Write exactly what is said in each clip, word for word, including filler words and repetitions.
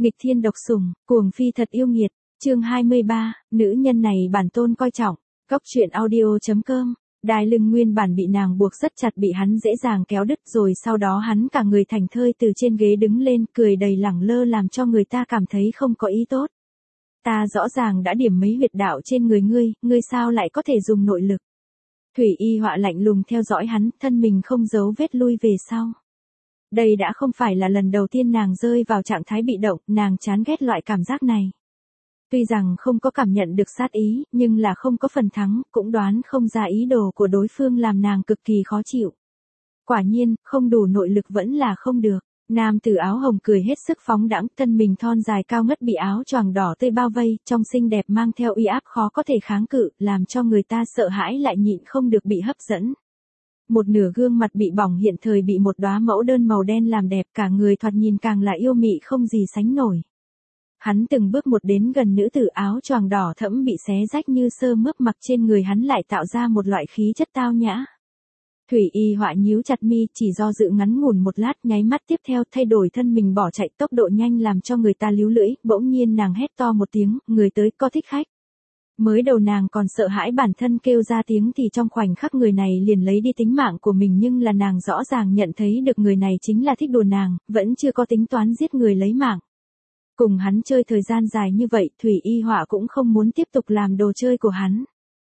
Nghịch thiên độc sủng, cuồng phi thật yêu nghiệt, chương hai mươi ba, nữ nhân này bản tôn coi trọng, Cóc truyện audio.com, đai lưng nguyên bản bị nàng buộc rất chặt bị hắn dễ dàng kéo đứt rồi sau đó hắn cả người thành thơi từ trên ghế đứng lên cười đầy lẳng lơ làm cho người ta cảm thấy không có ý tốt. Ta rõ ràng đã điểm mấy huyệt đạo trên người ngươi, ngươi sao lại có thể dùng nội lực. Thủy Y Họa lạnh lùng theo dõi hắn, thân mình không giấu vết lui về sau. Đây đã không phải là lần đầu tiên nàng rơi vào trạng thái bị động, nàng chán ghét loại cảm giác này. Tuy rằng không có cảm nhận được sát ý, nhưng là không có phần thắng, cũng đoán không ra ý đồ của đối phương làm nàng cực kỳ khó chịu. Quả nhiên, không đủ nội lực vẫn là không được. Nam tử áo hồng cười hết sức phóng đãng, thân mình thon dài cao ngất bị áo choàng đỏ tươi bao vây, trong xinh đẹp mang theo uy áp khó có thể kháng cự, làm cho người ta sợ hãi lại nhịn không được bị hấp dẫn. Một nửa gương mặt bị bỏng hiện thời bị một đóa mẫu đơn màu đen làm đẹp, cả người thoạt nhìn càng là yêu mị không gì sánh nổi. Hắn từng bước một đến gần nữ tử áo choàng đỏ thẫm bị xé rách như sơ mướp mặc trên người hắn lại tạo ra một loại khí chất tao nhã. Thủy Y Họa nhíu chặt mi, chỉ do dự ngắn ngủn một lát, nháy mắt tiếp theo thay đổi thân mình bỏ chạy tốc độ nhanh làm cho người ta líu lưỡi, bỗng nhiên nàng hét to một tiếng, người tới có thích khách. Mới đầu nàng còn sợ hãi bản thân kêu ra tiếng thì trong khoảnh khắc người này liền lấy đi tính mạng của mình, nhưng là nàng rõ ràng nhận thấy được người này chính là thích đùa nàng, vẫn chưa có tính toán giết người lấy mạng. Cùng hắn chơi thời gian dài như vậy, Thủy Y Họa cũng không muốn tiếp tục làm đồ chơi của hắn.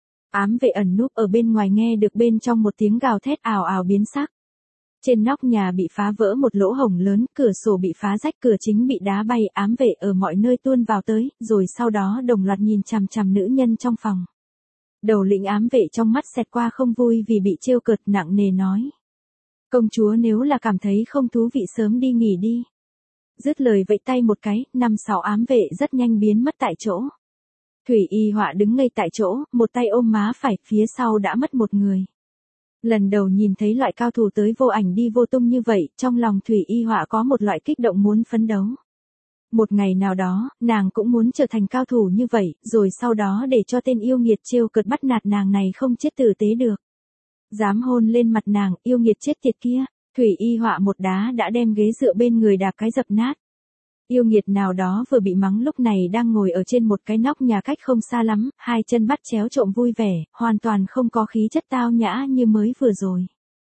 Ám vệ ẩn núp ở bên ngoài nghe được bên trong một tiếng gào thét ào ào biến sắc. Trên nóc nhà bị phá vỡ một lỗ hổng lớn, cửa sổ bị phá rách, cửa chính bị đá bay, ám vệ ở mọi nơi tuôn vào tới, rồi sau đó đồng loạt nhìn chằm chằm nữ nhân trong phòng. Đầu lĩnh ám vệ trong mắt xẹt qua không vui vì bị trêu cợt, nặng nề nói. Công chúa nếu là cảm thấy không thú vị sớm đi nghỉ đi. Dứt lời vẫy tay một cái, năm sáu ám vệ rất nhanh biến mất tại chỗ. Thủy Y Họa đứng ngây tại chỗ, một tay ôm má phải, phía sau đã mất một người. Lần đầu nhìn thấy loại cao thủ tới vô ảnh đi vô tung như vậy, trong lòng Thủy Y Họa có một loại kích động muốn phấn đấu. Một ngày nào đó, nàng cũng muốn trở thành cao thủ như vậy, rồi sau đó để cho tên yêu nghiệt trêu cợt bắt nạt nàng này không chết tử tế được. Dám hôn lên mặt nàng, yêu nghiệt chết tiệt kia, Thủy Y Họa một đá đã đem ghế dựa bên người đạp cái dập nát. Yêu nghiệt nào đó vừa bị mắng lúc này đang ngồi ở trên một cái nóc nhà cách không xa lắm, hai chân bắt chéo trộm vui vẻ, hoàn toàn không có khí chất tao nhã như mới vừa rồi.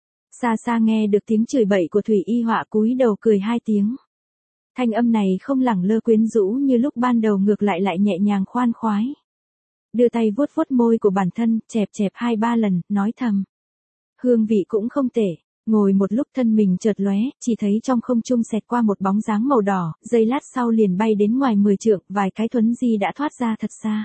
Xa xa nghe được tiếng chửi bậy của Thủy Y Họa cúi đầu cười hai tiếng. Thanh âm này không lẳng lơ quyến rũ như lúc ban đầu, ngược lại lại nhẹ nhàng khoan khoái. Đưa tay vuốt vuốt môi của bản thân, chẹp chẹp hai ba lần, nói thầm. Hương vị cũng không tệ. Ngồi một lúc thân mình chợt lóe, chỉ thấy trong không trung xẹt qua một bóng dáng màu đỏ, giây lát sau liền bay đến ngoài mười trượng, vài cái thuấn di đã thoát ra thật xa.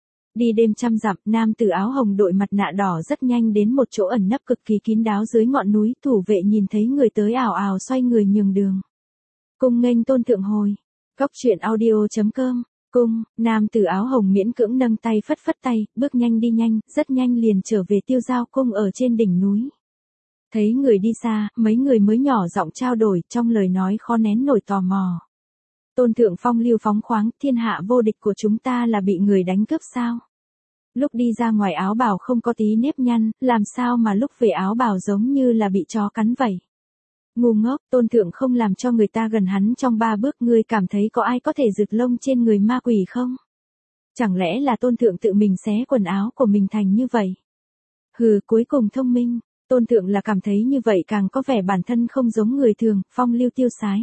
Đi đêm trăm dặm, nam tử áo hồng đội mặt nạ đỏ rất nhanh đến một chỗ ẩn nấp cực kỳ kín đáo dưới ngọn núi, thủ vệ nhìn thấy người tới ảo ảo xoay người nhường đường. Cung nghênh tôn thượng hồi. Cóc truyện audio.com. Cung, nam tử áo hồng miễn cưỡng nâng tay phất phất tay, bước nhanh đi nhanh, rất nhanh liền trở về Tiêu Giao cung ở trên đỉnh núi. Thấy người đi xa, mấy người mới nhỏ giọng trao đổi, trong lời nói khó nén nổi tò mò. Tôn thượng phong lưu phóng khoáng, thiên hạ vô địch của chúng ta là bị người đánh cướp sao? Lúc đi ra ngoài áo bào không có tí nếp nhăn, làm sao mà lúc về áo bào giống như là bị chó cắn vậy? Ngu ngốc, tôn thượng không làm cho người ta gần hắn trong ba bước, ngươi cảm thấy có ai có thể rực lông trên người ma quỷ không? Chẳng lẽ là tôn thượng tự mình xé quần áo của mình thành như vậy? Hừ, cuối cùng thông minh. Tôn thượng là cảm thấy như vậy càng có vẻ bản thân không giống người thường, phong lưu tiêu sái.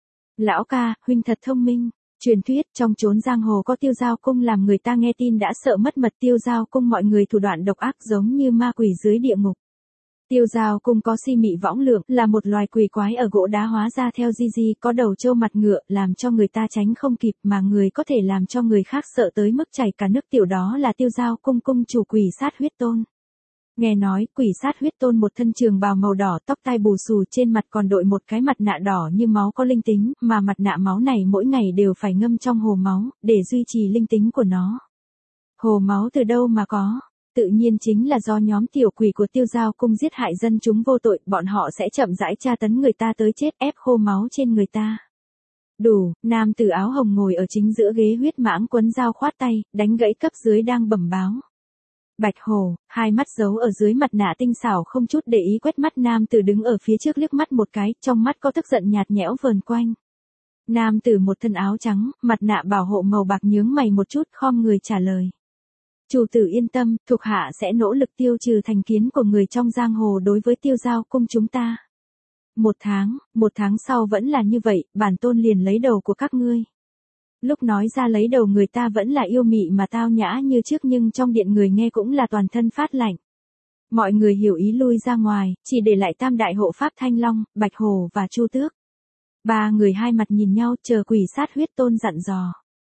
Lão ca, huynh thật thông minh. Truyền thuyết trong chốn giang hồ có Tiêu Giao cung làm người ta nghe tin đã sợ mất mật. Tiêu Giao cung mọi người thủ đoạn độc ác giống như ma quỷ dưới địa ngục. Tiêu Giao cung có si mị võng lượng, là một loài quỷ quái ở gỗ đá hóa ra theo di di, có đầu trâu mặt ngựa, làm cho người ta tránh không kịp mà người có thể làm cho người khác sợ tới mức chảy cả nước tiểu, đó là Tiêu Giao cung cung chủ Quỷ Sát Huyết Tôn. Nghe nói, Quỷ Sát Huyết Tôn một thân trường bào màu đỏ, tóc tai bù xù, trên mặt còn đội một cái mặt nạ đỏ như máu có linh tính, mà mặt nạ máu này mỗi ngày đều phải ngâm trong hồ máu, để duy trì linh tính của nó. Hồ máu từ đâu mà có? Tự nhiên chính là do nhóm tiểu quỷ của Tiêu Giao cung giết hại dân chúng vô tội, bọn họ sẽ chậm rãi tra tấn người ta tới chết, ép khô máu trên người ta. Đủ, nam tử áo hồng ngồi ở chính giữa ghế huyết mãng quấn dao khoát tay, đánh gãy cấp dưới đang bẩm báo. Bạch Hồ, hai mắt giấu ở dưới mặt nạ tinh xảo không chút để ý quét mắt nam tử đứng ở phía trước liếc mắt một cái, trong mắt có tức giận nhạt nhẽo vờn quanh. Nam tử một thân áo trắng, mặt nạ bảo hộ màu bạc nhướng mày một chút khom người trả lời. Chủ tử yên tâm, thuộc hạ sẽ nỗ lực tiêu trừ thành kiến của người trong giang hồ đối với Tiêu Giao cung chúng ta. Một tháng, một tháng sau vẫn là như vậy, bản tôn liền lấy đầu của các ngươi. Lúc nói ra lấy đầu người ta vẫn là yêu mị mà tao nhã như trước nhưng trong điện người nghe cũng là toàn thân phát lạnh. Mọi người hiểu ý lui ra ngoài, chỉ để lại tam đại hộ pháp Thanh Long, Bạch Hổ và Chu Tước. Ba người hai mặt nhìn nhau chờ quỷ sát huyết tôn dặn dò.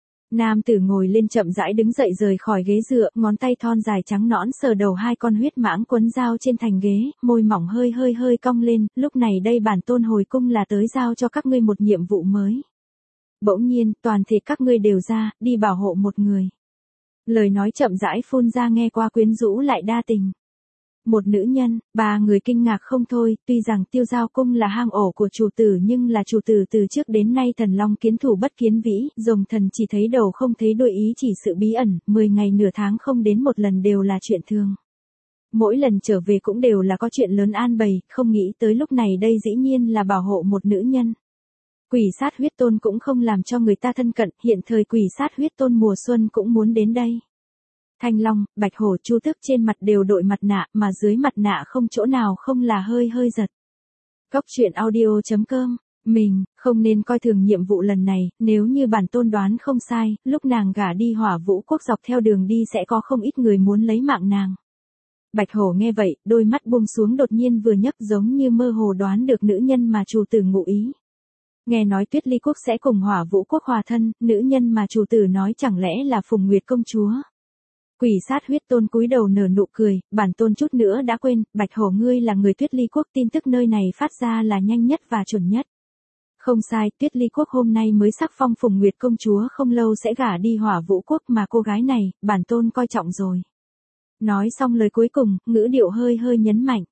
Nam tử ngồi lên chậm rãi đứng dậy rời khỏi ghế dựa, ngón tay thon dài trắng nõn sờ đầu hai con huyết mãng quấn dao trên thành ghế, môi mỏng hơi hơi hơi cong lên, lúc này đây bản tôn hồi cung là tới giao cho các ngươi một nhiệm vụ mới. Bỗng nhiên, toàn thể các ngươi đều ra, đi bảo hộ một người. Lời nói chậm rãi phun ra nghe qua quyến rũ lại đa tình. Một nữ nhân, ba người kinh ngạc không thôi, tuy rằng Tiêu Giao cung là hang ổ của chủ tử nhưng là chủ tử từ trước đến nay thần long kiến thủ bất kiến vĩ, rồng thần chỉ thấy đầu không thấy đuôi ý chỉ sự bí ẩn, mười ngày nửa tháng không đến một lần đều là chuyện thường. Mỗi lần trở về cũng đều là có chuyện lớn an bày, không nghĩ tới lúc này đây dĩ nhiên là bảo hộ một nữ nhân. Quỷ sát huyết tôn cũng không làm cho người ta thân cận, hiện thời quỷ sát huyết tôn mùa xuân cũng muốn đến đây. Thanh Long, Bạch Hổ, Chu Tước trên mặt đều đội mặt nạ, mà dưới mặt nạ không chỗ nào không là hơi hơi giật. Góc truyện audio chấm com, mình, không nên coi thường nhiệm vụ lần này, nếu như bản tôn đoán không sai, lúc nàng gả đi Hỏa Vũ quốc dọc theo đường đi sẽ có không ít người muốn lấy mạng nàng. Bạch Hổ nghe vậy, đôi mắt buông xuống đột nhiên vừa nhấc giống như mơ hồ đoán được nữ nhân mà chủ tử ngụ ý. Nghe nói Tuyết Ly quốc sẽ cùng Hỏa Vũ quốc hòa thân, nữ nhân mà chủ tử nói chẳng lẽ là Phùng Nguyệt công chúa. Quỷ sát huyết tôn cúi đầu nở nụ cười, bản tôn chút nữa đã quên, Bạch Hổ ngươi là người Tuyết Ly quốc, tin tức nơi này phát ra là nhanh nhất và chuẩn nhất. Không sai, Tuyết Ly quốc hôm nay mới sắc phong Phùng Nguyệt công chúa không lâu sẽ gả đi Hỏa Vũ quốc mà cô gái này, bản tôn coi trọng rồi. Nói xong lời cuối cùng, ngữ điệu hơi hơi nhấn mạnh.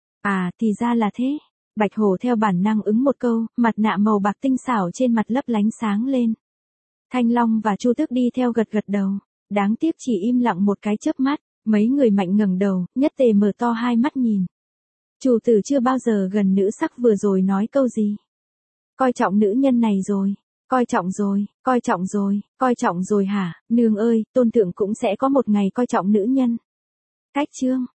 À, thì ra là thế. Bạch Hổ theo bản năng ứng một câu, mặt nạ màu bạc tinh xảo trên mặt lấp lánh sáng lên. Thanh Long và Chu Tước đi theo gật gật đầu. Đáng tiếc chỉ im lặng một cái chớp mắt, mấy người mạnh ngẩng đầu, nhất tề mở to hai mắt nhìn. Chủ tử chưa bao giờ gần nữ sắc vừa rồi nói câu gì. Coi trọng nữ nhân này rồi, coi trọng rồi, coi trọng rồi, coi trọng rồi hả, nương ơi, tôn thượng cũng sẽ có một ngày coi trọng nữ nhân. Cách chương.